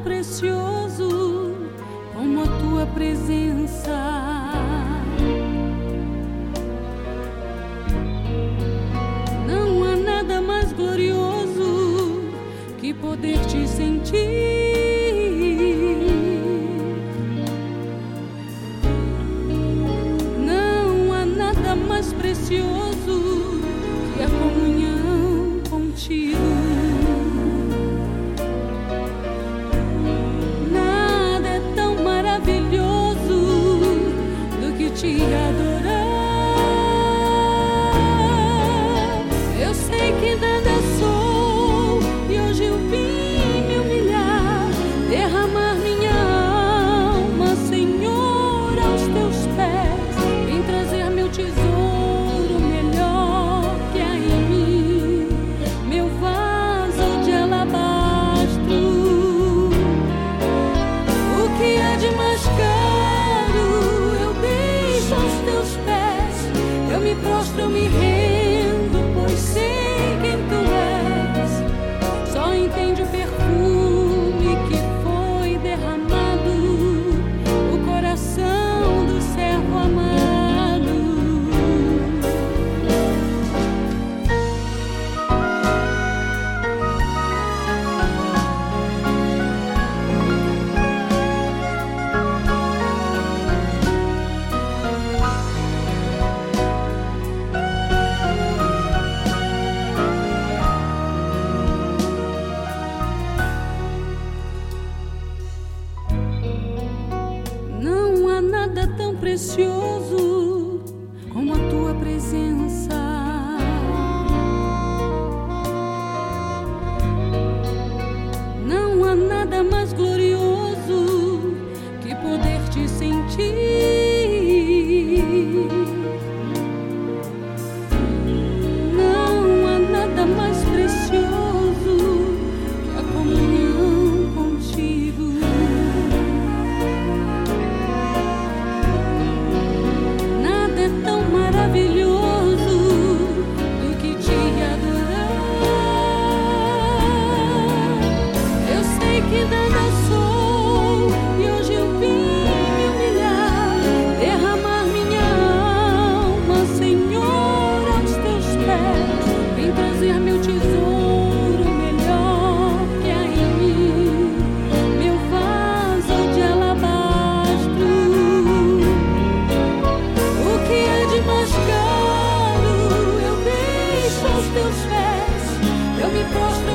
precioso como a tua presença. Não há nada mais glorioso que poder te sentir. Não há nada mais precioso que a comunhão contigo. Nada é tão maravilhoso do que te adorar. Eu sei que nada sou e hoje eu vim me humilhar, derramar minha alma, Senhor, aos teus pés. Vim trazer meu tesouro melhor que há em mim, meu vaso de alabastro. O que há de mais caro eu deixo aos teus pés. Eu me prostro, eu me rendo, pois sei quem tu és. Só entende o perfume que foi derramado, o coração do servo amado. Não há nada tão precioso como a tua presença. Não há nada mais glorioso que poder te sentir. Não há nada mais precioso que a comunhão contigo. Nada é tão maravilhoso do que te adorar. Eu sei que nada sou e hoje eu vim me humilhar, derramar minha alma, Senhor, aos teus pés. Vim trazer meu tesouro melhor que há em mim, meu vaso de alabastro. O que é de mais caro eu deixo aos teus pés. Eu me prostro,